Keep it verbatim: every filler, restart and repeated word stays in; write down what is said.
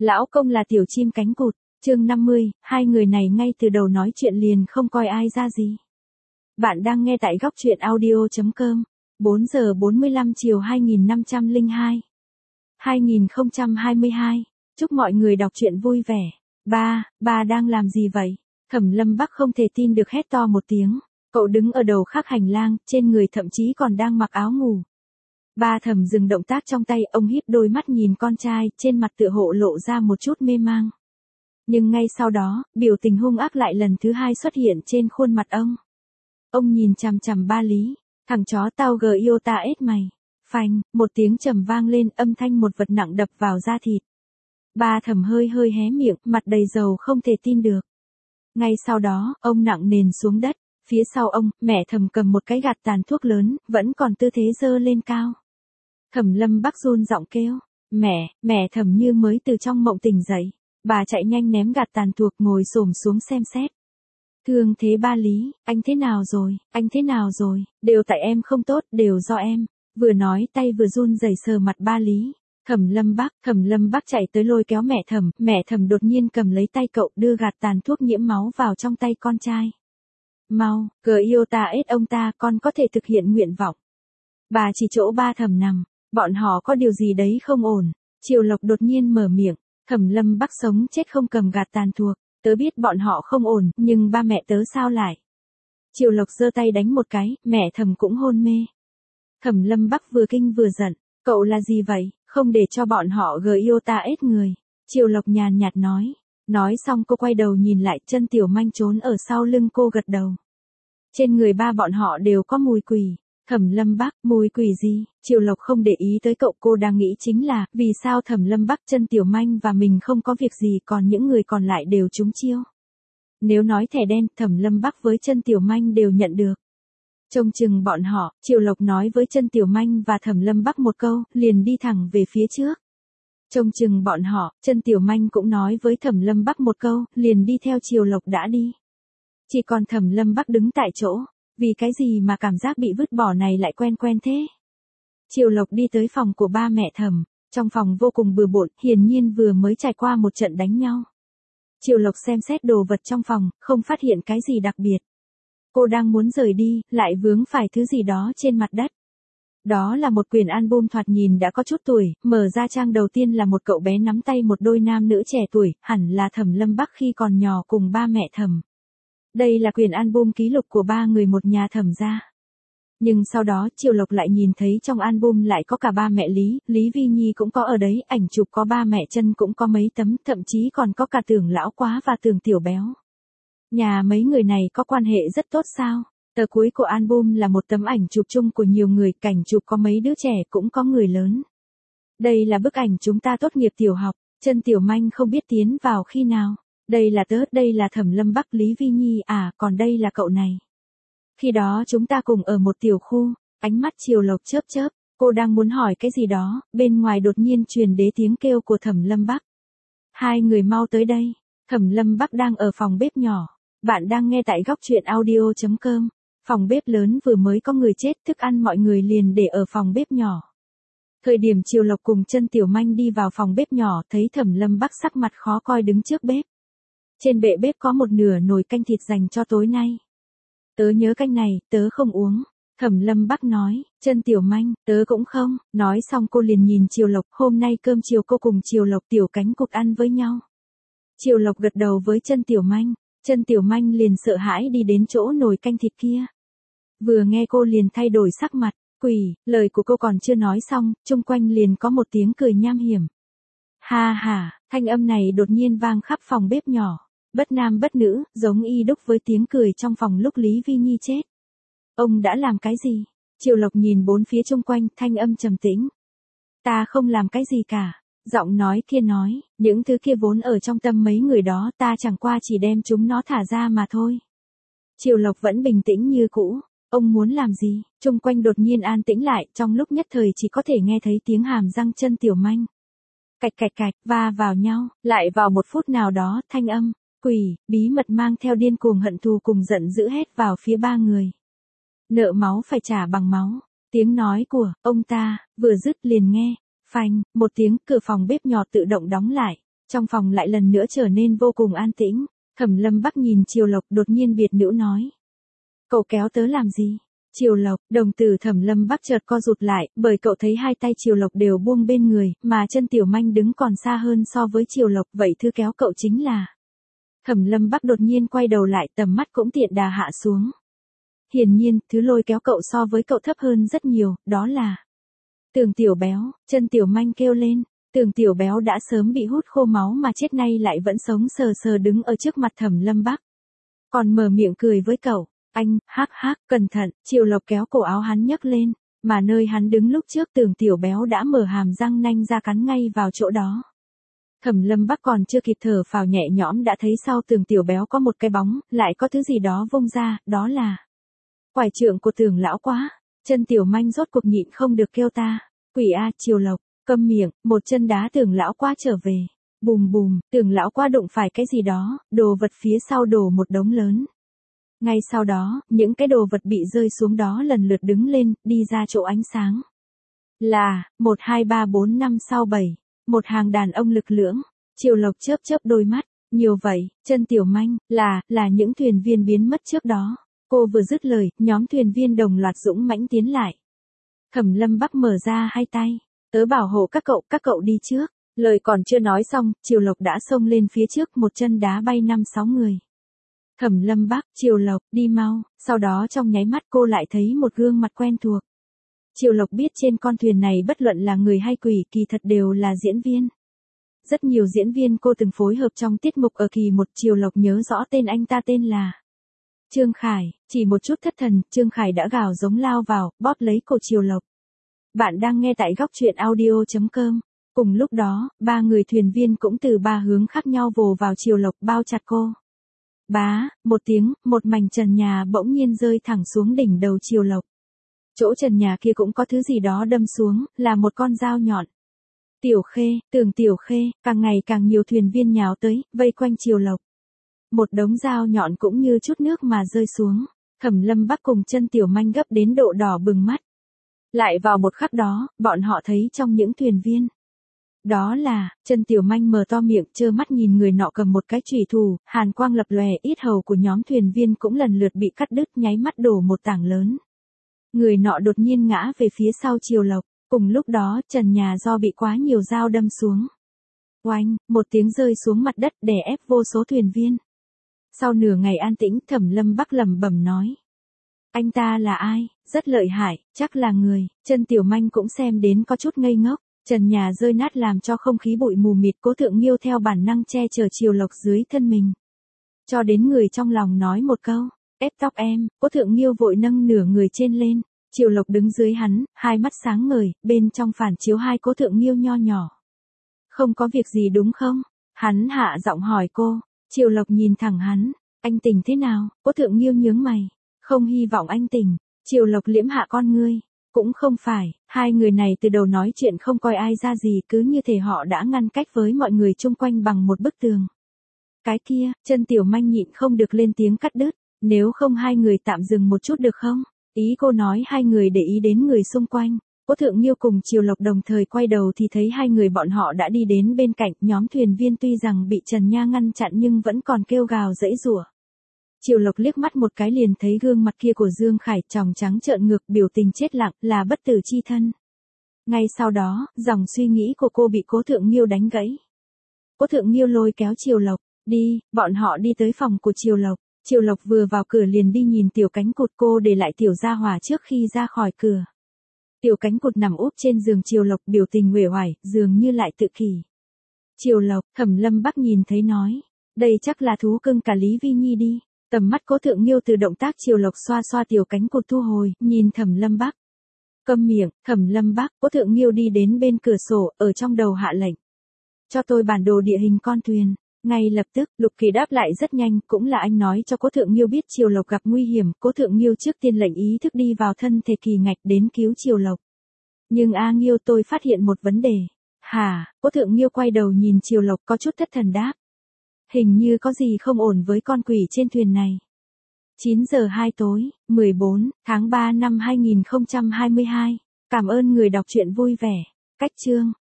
Lão công là tiểu chim cánh cụt, chương năm mươi, hai người này ngay từ đầu nói chuyện liền không coi ai ra gì. Bạn đang nghe tại góc truyện audio chấm com, bốn giờ bốn mươi lăm chiều hai nghìn năm trăm lẻ hai. hai nghìn không trăm hai mươi hai, chúc mọi người đọc truyện vui vẻ. Ba, ba đang làm gì vậy? Thẩm Lâm Bắc không thể tin được hét to một tiếng, cậu đứng ở đầu khác hành lang, trên người thậm chí còn đang mặc áo ngủ. Ba Thẩm dừng động tác trong tay, ông híp đôi mắt nhìn con trai, trên mặt tựa hộ lộ ra một chút mê mang. Nhưng ngay sau đó, biểu tình hung ác lại lần thứ hai xuất hiện trên khuôn mặt ông. Ông nhìn chằm chằm Ba Lý, thằng chó tao gờ yêu ta ết mày. Phanh, một tiếng trầm vang lên, âm thanh một vật nặng đập vào da thịt. Ba Thẩm hơi hơi hé miệng, mặt đầy dầu không thể tin được. Ngay sau đó, ông nặng nền xuống đất, phía sau ông, mẹ Thẩm cầm một cái gạt tàn thuốc lớn, vẫn còn tư thế giơ lên cao. Thẩm Lâm Bắc run giọng kêu, mẹ, mẹ Thẩm như mới từ trong mộng tỉnh dậy. Bà chạy nhanh ném gạt tàn thuốc, ngồi xổm xuống xem xét. Thương thế Ba Lý, anh thế nào rồi, anh thế nào rồi, đều tại em không tốt, đều do em. Vừa nói tay vừa run rẩy sờ mặt Ba Lý. Thẩm Lâm Bắc, Thẩm Lâm Bắc chạy tới lôi kéo mẹ Thẩm, mẹ Thẩm đột nhiên cầm lấy tay cậu, đưa gạt tàn thuốc nhiễm máu vào trong tay con trai. Mau, cờ yêu ta ết ông ta, con có thể thực hiện nguyện vọng. Bà chỉ chỗ Ba Thẩm nằm, bọn họ có điều gì đấy không ổn. Triều Lộc đột nhiên mở miệng, Thẩm Lâm Bắc sống chết không cầm gạt tàn thuốc, tớ biết bọn họ không ổn, nhưng ba mẹ tớ sao lại? Triều Lộc giơ tay đánh một cái, mẹ Thẩm cũng hôn mê. Thẩm Lâm Bắc vừa kinh vừa giận, cậu là gì vậy, không để cho bọn họ gờ yêu ta ết người. Triều Lộc nhàn nhạt nói, nói xong cô quay đầu nhìn lại, chân Tiểu Manh trốn ở sau lưng cô gật đầu. Trên người ba bọn họ đều có mùi quỷ. Thẩm Lâm Bắc, mùi quỷ gì? Triều Lộc không để ý tới cậu, cô đang nghĩ chính là, vì sao Thẩm Lâm Bắc, chân Tiểu Manh và mình không có việc gì, còn những người còn lại đều trúng chiêu. Nếu nói thẻ đen, Thẩm Lâm Bắc với chân Tiểu Manh đều nhận được. Trông chừng bọn họ, Triều Lộc nói với chân Tiểu Manh và Thẩm Lâm Bắc một câu, liền đi thẳng về phía trước. Trông chừng bọn họ, chân Tiểu Manh cũng nói với Thẩm Lâm Bắc một câu, liền đi theo Triều Lộc đã đi. Chỉ còn Thẩm Lâm Bắc đứng tại chỗ. Vì cái gì mà cảm giác bị vứt bỏ này lại quen quen thế? Triều Lộc đi tới phòng của ba mẹ Thẩm, trong phòng vô cùng bừa bộn, hiển nhiên vừa mới trải qua một trận đánh nhau. Triều Lộc xem xét đồ vật trong phòng, không phát hiện cái gì đặc biệt. Cô đang muốn rời đi, lại vướng phải thứ gì đó trên mặt đất. Đó là một quyển album thoạt nhìn đã có chút tuổi, mở ra trang đầu tiên là một cậu bé nắm tay một đôi nam nữ trẻ tuổi, hẳn là Thẩm Lâm Bắc khi còn nhỏ cùng ba mẹ Thẩm. Đây là quyển album ký lục của ba người một nhà Thẩm gia. Nhưng sau đó Triều Lộc lại nhìn thấy trong album lại có cả ba mẹ Lý, Lý Vi Nhi cũng có ở đấy, ảnh chụp có ba mẹ Chân cũng có mấy tấm, thậm chí còn có cả Tưởng Lão Quá và Tưởng Tiểu Béo. Nhà mấy người này có quan hệ rất tốt sao? Tờ cuối của album là một tấm ảnh chụp chung của nhiều người, cảnh chụp có mấy đứa trẻ cũng có người lớn. Đây là bức ảnh chúng ta tốt nghiệp tiểu học, Chân Tiểu Manh không biết tiến vào khi nào. Đây là tớ, đây là Thẩm Lâm Bắc, Lý Vi Nhi, à, còn đây là cậu này. Khi đó chúng ta cùng ở một tiểu khu, ánh mắt Triều Lộc chớp chớp, cô đang muốn hỏi cái gì đó, bên ngoài đột nhiên truyền đến tiếng kêu của Thẩm Lâm Bắc. Hai người mau tới đây, Thẩm Lâm Bắc đang ở phòng bếp nhỏ, bạn đang nghe tại góc truyện audio chấm com, phòng bếp lớn vừa mới có người chết, thức ăn mọi người liền để ở phòng bếp nhỏ. Thời điểm Triều Lộc cùng chân Tiểu Manh đi vào phòng bếp nhỏ, thấy Thẩm Lâm Bắc sắc mặt khó coi đứng trước bếp. Trên bệ bếp có một nửa nồi canh thịt dành cho tối nay. Tớ nhớ canh này, tớ không uống. Thẩm Lâm Bắc nói, chân Tiểu Manh, tớ cũng không. Nói xong cô liền nhìn Triều Lộc, hôm nay cơm chiều cô cùng Triều Lộc Tiểu cánh cụt ăn với nhau. Triều Lộc gật đầu với chân Tiểu Manh, chân Tiểu Manh liền sợ hãi đi đến chỗ nồi canh thịt kia. Vừa nghe cô liền thay đổi sắc mặt, quỷ, lời của cô còn chưa nói xong, chung quanh liền có một tiếng cười nham hiểm. Ha ha, thanh âm này đột nhiên vang khắp phòng bếp nhỏ. Bất nam bất nữ, giống y đúc với tiếng cười trong phòng lúc Lý Vi Nhi chết. Ông đã làm cái gì? Triều Lộc nhìn bốn phía chung quanh, thanh âm trầm tĩnh. Ta không làm cái gì cả. Giọng nói kia nói, những thứ kia vốn ở trong tâm mấy người đó, ta chẳng qua chỉ đem chúng nó thả ra mà thôi. Triều Lộc vẫn bình tĩnh như cũ. Ông muốn làm gì? Chung quanh đột nhiên an tĩnh lại, trong lúc nhất thời chỉ có thể nghe thấy tiếng hàm răng chân Tiểu Manh. Cạch cạch cạch, va vào nhau, lại vào một phút nào đó, thanh âm. Quỷ, bí mật mang theo điên cuồng hận thù cùng giận dữ hét vào phía ba người. Nợ máu phải trả bằng máu. Tiếng nói của ông ta vừa dứt liền nghe, phanh, một tiếng, cửa phòng bếp nhỏ tự động đóng lại. Trong phòng lại lần nữa trở nên vô cùng an tĩnh. Thẩm Lâm Bắc nhìn Triều Lộc đột nhiên biệt nữ nói. Cậu kéo tớ làm gì? Triều Lộc, đồng tử Thẩm Lâm Bắc chợt co rụt lại, bởi cậu thấy hai tay Triều Lộc đều buông bên người, mà chân Tiểu Manh đứng còn xa hơn so với Triều Lộc, vậy thứ kéo cậu chính là. Thẩm Lâm Bắc đột nhiên quay đầu lại, tầm mắt cũng tiện đà hạ xuống. Hiển nhiên, thứ lôi kéo cậu so với cậu thấp hơn rất nhiều, đó là Tường Tiểu Béo. Chân Tiểu Manh kêu lên. Tường Tiểu Béo đã sớm bị hút khô máu mà chết, nay lại vẫn sống sờ sờ đứng ở trước mặt Thẩm Lâm Bắc. Còn mở miệng cười với cậu. Anh, hắc hắc, cẩn thận. Triều Lộc kéo cổ áo hắn nhấc lên, mà nơi hắn đứng lúc trước Tường Tiểu Béo đã mở hàm răng nanh ra cắn ngay vào chỗ đó. Thẩm Lâm Bắc còn chưa kịp thở phào nhẹ nhõm đã thấy sau Tường Tiểu Béo có một cái bóng, lại có thứ gì đó vung ra, đó là quải trượng của Tường lão quá. Chân Tiểu Manh rốt cuộc nhịn không được kêu ta. Quỷ a. Triều Lộc, câm miệng. Một chân đá Tường lão quá trở về. Bùm bùm, Tường lão quá đụng phải cái gì đó, đồ vật phía sau đổ một đống lớn. Ngay sau đó, những cái đồ vật bị rơi xuống đó lần lượt đứng lên, đi ra chỗ ánh sáng. Là, một hai ba bốn năm sáu bảy, một hàng đàn ông lực lưỡng. Triều Lộc chớp chớp đôi mắt. Nhiều vậy. Chân Tiểu Manh, là, là những thuyền viên biến mất trước đó. Cô vừa dứt lời, nhóm thuyền viên đồng loạt dũng mãnh tiến lại. Thẩm Lâm Bắc mở ra hai tay. Tớ bảo hộ các cậu, các cậu đi trước. Lời còn chưa nói xong, Triều Lộc đã xông lên phía trước, một chân đá bay năm sáu người. Thẩm Lâm Bắc, Triều Lộc, đi mau. Sau đó trong nháy mắt cô lại thấy một gương mặt quen thuộc. Triều Lộc biết trên con thuyền này bất luận là người hay quỷ kỳ thật đều là diễn viên. Rất nhiều diễn viên cô từng phối hợp trong tiết mục ở kỳ một. Triều Lộc nhớ rõ tên anh ta tên là Trương Khải. Chỉ một chút thất thần, Trương Khải đã gào giống lao vào, bóp lấy cổ Triều Lộc. Bạn đang nghe tại góc truyện audio chấm com. Cùng lúc đó, ba người thuyền viên cũng từ ba hướng khác nhau vồ vào Triều Lộc, bao chặt cô. Bá, một tiếng, một mảnh trần nhà bỗng nhiên rơi thẳng xuống đỉnh đầu Triều Lộc. Chỗ trần nhà kia cũng có thứ gì đó đâm xuống, là một con dao nhọn. Tiểu Khê, Tường Tiểu Khê, càng ngày càng nhiều thuyền viên nhào tới, vây quanh Triều Lộc. Một đống dao nhọn cũng như chút nước mà rơi xuống. Thẩm Lâm Bắc cùng Chân Tiểu Manh gấp đến độ đỏ bừng mắt. Lại vào một khắc đó, bọn họ thấy trong những thuyền viên. Đó là, Chân Tiểu Manh mở to miệng, trơ mắt nhìn người nọ cầm một cái chùy thủ, hàn quang lập lòe, yết hầu của nhóm thuyền viên cũng lần lượt bị cắt đứt, nháy mắt đổ một tảng lớn. Người nọ đột nhiên ngã về phía sau Triều Lộc, cùng lúc đó, trần nhà do bị quá nhiều dao đâm xuống. Oanh, một tiếng rơi xuống mặt đất đè ép vô số thuyền viên. Sau nửa ngày an tĩnh, Thẩm Lâm Bắc lẩm bẩm nói. Anh ta là ai? Rất lợi hại, chắc là người. Chân Tiểu Manh cũng xem đến có chút ngây ngốc. Trần nhà rơi nát làm cho không khí bụi mù mịt, Cố Thượng Nghiêu theo bản năng che chở Triều Lộc dưới thân mình. Cho đến người trong lòng nói một câu, ép tóc em, Cố Thượng Nghiêu vội nâng nửa người trên lên. Triều Lộc đứng dưới hắn, hai mắt sáng ngời, bên trong phản chiếu hai Cố Thượng Nghiêu nho nhỏ. Không có việc gì đúng không? Hắn hạ giọng hỏi cô. Triều Lộc nhìn thẳng hắn, anh tỉnh thế nào? Cố Thượng Nghiêu nhướng mày, không hy vọng anh tỉnh. Triều Lộc liễm hạ con ngươi. Cũng không phải, hai người này từ đầu nói chuyện không coi ai ra gì, cứ như thể họ đã ngăn cách với mọi người chung quanh bằng một bức tường. Cái kia, Chân Tiểu Manh nhịn không được lên tiếng cắt đứt, nếu không hai người tạm dừng một chút được không? Ý cô nói hai người để ý đến người xung quanh. Cố Thượng Nghiêu cùng Triều Lộc đồng thời quay đầu thì thấy hai người bọn họ đã đi đến bên cạnh, nhóm thuyền viên tuy rằng bị Trần Nha ngăn chặn nhưng vẫn còn kêu gào giãy giụa. Triều Lộc liếc mắt một cái liền thấy gương mặt kia của Dương Khải, tròng trắng trợn ngược, biểu tình chết lặng, là bất tử chi thân. Ngay sau đó, dòng suy nghĩ của cô bị Cố Thượng Nghiêu đánh gãy. Cố Thượng Nghiêu lôi kéo Triều Lộc, đi, bọn họ đi tới phòng của Triều Lộc. Triều Lộc vừa vào cửa liền đi nhìn Tiểu Cánh Cụt, cô để lại Tiểu Gia Hỏa trước khi ra khỏi cửa. Tiểu Cánh Cụt nằm úp trên giường Triều Lộc, biểu tình uể oải, dường như lại tự kỷ. Triều Lộc, Thẩm Lâm Bắc nhìn thấy nói, đây chắc là thú cưng cả Lý Vi Nhi đi. Tầm mắt Cố Thượng Nghiêu từ động tác Triều Lộc xoa xoa Tiểu Cánh Cụt thu hồi, nhìn Thẩm Lâm Bắc. Câm miệng. Thẩm Lâm Bắc. Cố Thượng Nghiêu đi đến bên cửa sổ, ở trong đầu hạ lệnh. Cho tôi bản đồ địa hình con thuyền. Ngay lập tức, Lục Kỳ đáp lại rất nhanh, cũng là anh nói cho Cố Thượng Nghiêu biết Triều Lộc gặp nguy hiểm. Cố Thượng Nghiêu trước tiên lệnh ý thức đi vào thân thể Kỳ Ngạch đến cứu Triều Lộc. Nhưng A Nghiêu, tôi phát hiện một vấn đề. Hả? Cố Thượng Nghiêu quay đầu nhìn Triều Lộc có chút thất thần đáp. Hình như có gì không ổn với con quỷ trên thuyền này. chín giờ hai tối, mười bốn tháng ba năm hai nghìn không trăm hai mươi hai. Cảm ơn người đọc truyện vui vẻ. Cách chương.